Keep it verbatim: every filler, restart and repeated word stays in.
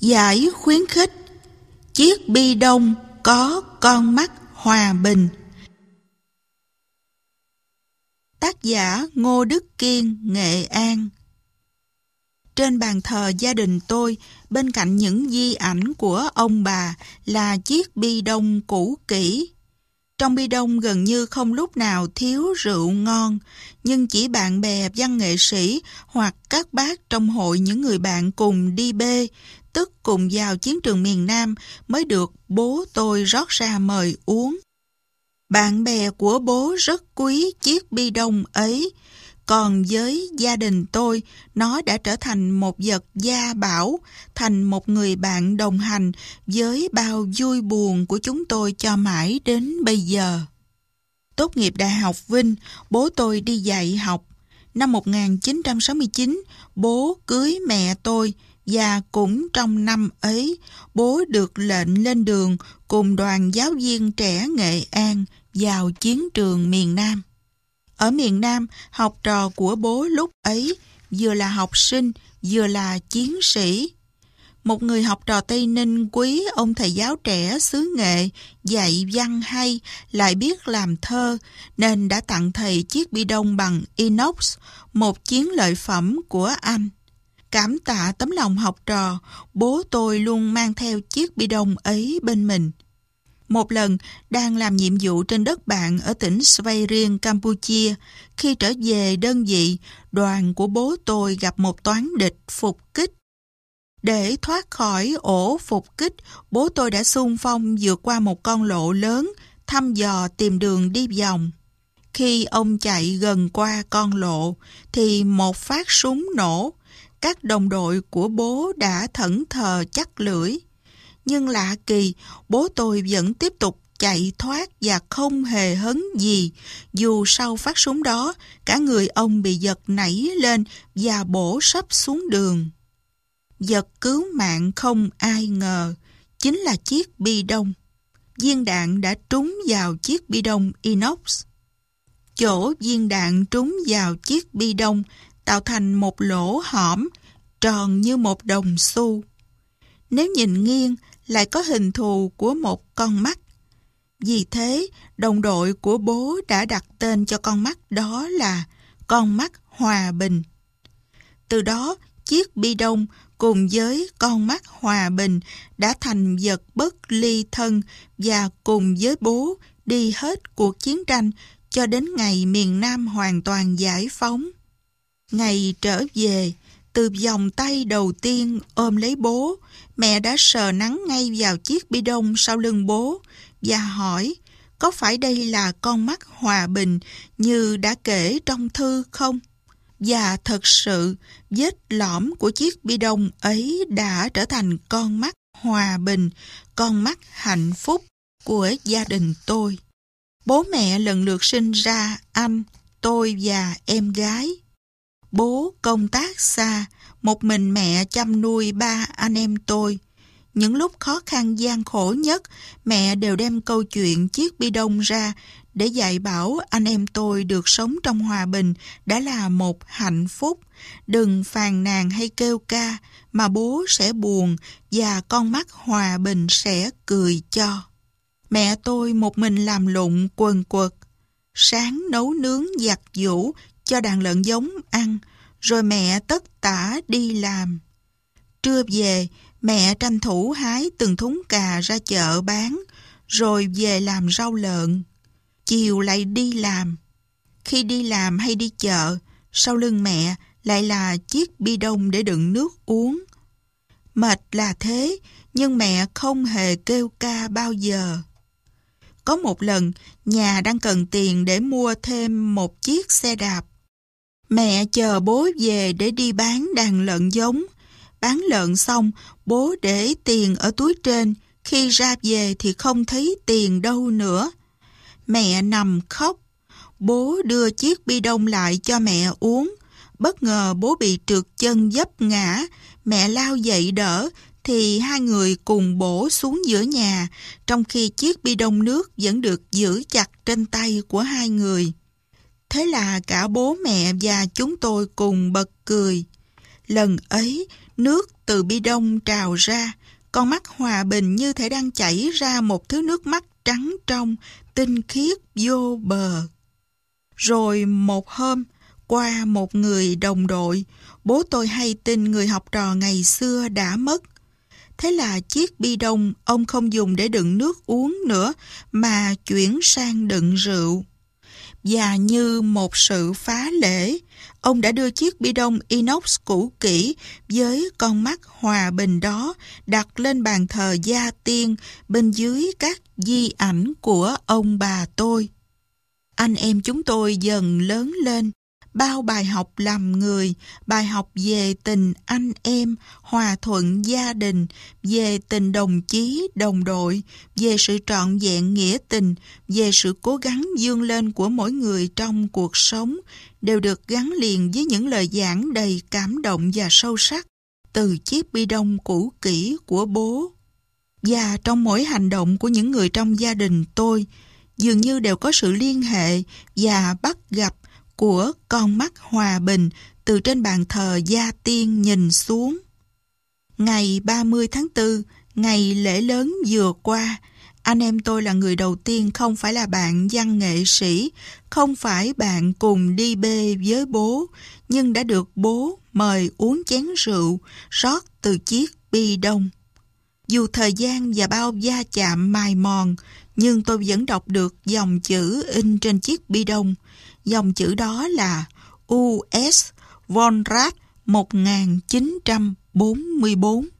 Giải khuyến khích. Chiếc bi đông có con mắt hòa bình. Tác giả Ngô Đức Kiên, Nghệ An. Trên bàn thờ gia đình tôi, bên cạnh những di ảnh của ông bà là chiếc bi đông cũ kỹ. Trong bi đông gần như không lúc nào thiếu rượu ngon, nhưng chỉ bạn bè văn nghệ sĩ hoặc các bác trong hội những người bạn cùng đi bê, tức cùng vào chiến trường miền Nam, mới được bố tôi rót ra mời uống. Bạn bè của bố rất quý chiếc bi đông ấy, còn với gia đình tôi, nó đã trở thành một vật gia bảo, thành một người bạn đồng hành với bao vui buồn của chúng tôi cho mãi đến bây giờ. Tốt nghiệp Đại học Vinh, bố tôi đi dạy học. Năm một nghìn chín trăm sáu mươi chín, bố cưới mẹ tôi, và cũng trong năm ấy, bố được lệnh lên đường cùng đoàn giáo viên trẻ Nghệ An vào chiến trường miền Nam. Ở miền Nam, học trò của bố lúc ấy vừa là học sinh, vừa là chiến sĩ. Một người học trò Tây Ninh quý ông thầy giáo trẻ xứ Nghệ, dạy văn hay, lại biết làm thơ, nên đã tặng thầy chiếc bi đông bằng inox, một chiến lợi phẩm của anh. Cảm tạ tấm lòng học trò, bố tôi luôn mang theo chiếc bi đông ấy bên mình. Một lần, đang làm nhiệm vụ trên đất bạn ở tỉnh Svay Rieng, Campuchia, khi trở về đơn vị, đoàn của bố tôi gặp một toán địch phục kích. Để thoát khỏi ổ phục kích, bố tôi đã xung phong vượt qua một con lộ lớn, thăm dò tìm đường đi vòng. Khi ông chạy gần qua con lộ, thì một phát súng nổ. Các đồng đội của bố đã thẫn thờ chắc lưỡi. Nhưng lạ kỳ, bố tôi vẫn tiếp tục chạy thoát và không hề hấn gì, dù sau phát súng đó, cả người ông bị giật nảy lên và bổ sấp xuống đường. Vật cứu mạng không ai ngờ, chính là chiếc bi đông. Viên đạn đã trúng vào chiếc bi đông inox. Chỗ viên đạn trúng vào chiếc bi đông tạo thành một lỗ hõm, tròn như một đồng xu. Nếu nhìn nghiêng, lại có hình thù của một con mắt. Vì thế, đồng đội của bố đã đặt tên cho con mắt đó là con mắt hòa bình. Từ đó, chiếc bi đông cùng với con mắt hòa bình đã thành vật bất ly thân và cùng với bố đi hết cuộc chiến tranh cho đến ngày miền Nam hoàn toàn giải phóng. Ngày trở về, từ vòng tay đầu tiên ôm lấy bố, mẹ đã sờ nắn ngay vào chiếc bi đông sau lưng bố và hỏi có phải đây là con mắt hòa bình như đã kể trong thư không? Và thật sự, vết lõm của chiếc bi đông ấy đã trở thành con mắt hòa bình, con mắt hạnh phúc của gia đình tôi. Bố mẹ lần lượt sinh ra anh, tôi và em gái. Bố công tác xa, một mình mẹ chăm nuôi ba anh em tôi. Những lúc khó khăn gian khổ nhất, mẹ đều đem câu chuyện chiếc bi đông ra để dạy bảo anh em tôi được sống trong hòa bình đã là một hạnh phúc. Đừng phàn nàn hay kêu ca, mà bố sẽ buồn và con mắt hòa bình sẽ cười cho. Mẹ tôi một mình làm lụng quần quật, sáng nấu nướng giặt giũ cho đàn lợn giống ăn, rồi mẹ tất tả đi làm. Trưa về, mẹ tranh thủ hái từng thúng cà ra chợ bán, rồi về làm rau lợn. Chiều lại đi làm. Khi đi làm hay đi chợ, sau lưng mẹ lại là chiếc bi đông để đựng nước uống. Mệt là thế, nhưng mẹ không hề kêu ca bao giờ. Có một lần, nhà đang cần tiền để mua thêm một chiếc xe đạp. Mẹ chờ bố về để đi bán đàn lợn giống. Bán lợn xong, bố để tiền ở túi trên, khi ra về thì không thấy tiền đâu nữa. Mẹ nằm khóc. Bố đưa chiếc bi đông lại cho mẹ uống. Bất ngờ bố bị trượt chân vấp ngã. Mẹ lao dậy đỡ, thì hai người cùng bổ xuống giữa nhà, trong khi chiếc bi đông nước vẫn được giữ chặt trên tay của hai người. Thế là cả bố mẹ và chúng tôi cùng bật cười. Lần ấy, nước từ bi đông trào ra, con mắt hòa bình như thể đang chảy ra một thứ nước mắt trắng trong, tinh khiết vô bờ. Rồi một hôm, qua một người đồng đội, bố tôi hay tin người học trò ngày xưa đã mất. Thế là chiếc bi đông ông không dùng để đựng nước uống nữa, mà chuyển sang đựng rượu. Và như một sự phá lễ, ông đã đưa chiếc bi đông inox cũ kỹ với con mắt hòa bình đó đặt lên bàn thờ gia tiên bên dưới các di ảnh của ông bà tôi. Anh em chúng tôi dần lớn lên, bao bài học làm người, bài học về tình anh em, hòa thuận gia đình, về tình đồng chí, đồng đội, về sự trọn vẹn nghĩa tình, về sự cố gắng vươn lên của mỗi người trong cuộc sống, đều được gắn liền với những lời giảng đầy cảm động và sâu sắc từ chiếc bi đông cũ kỹ của bố. Và trong mỗi hành động của những người trong gia đình tôi, dường như đều có sự liên hệ và bắt gặp của con mắt hòa bình từ trên bàn thờ gia tiên nhìn xuống. Ngày ba mươi tháng tư, ngày lễ lớn vừa qua, anh em tôi là người đầu tiên không phải là bạn văn nghệ sĩ, không phải bạn cùng đi bê với bố, nhưng đã được bố mời uống chén rượu rót từ chiếc bi đông. Dù thời gian và bao va chạm mài mòn, nhưng tôi vẫn đọc được dòng chữ in trên chiếc bi đông. Dòng chữ đó là u ét Von Rath một nghìn chín trăm bốn mươi bốn.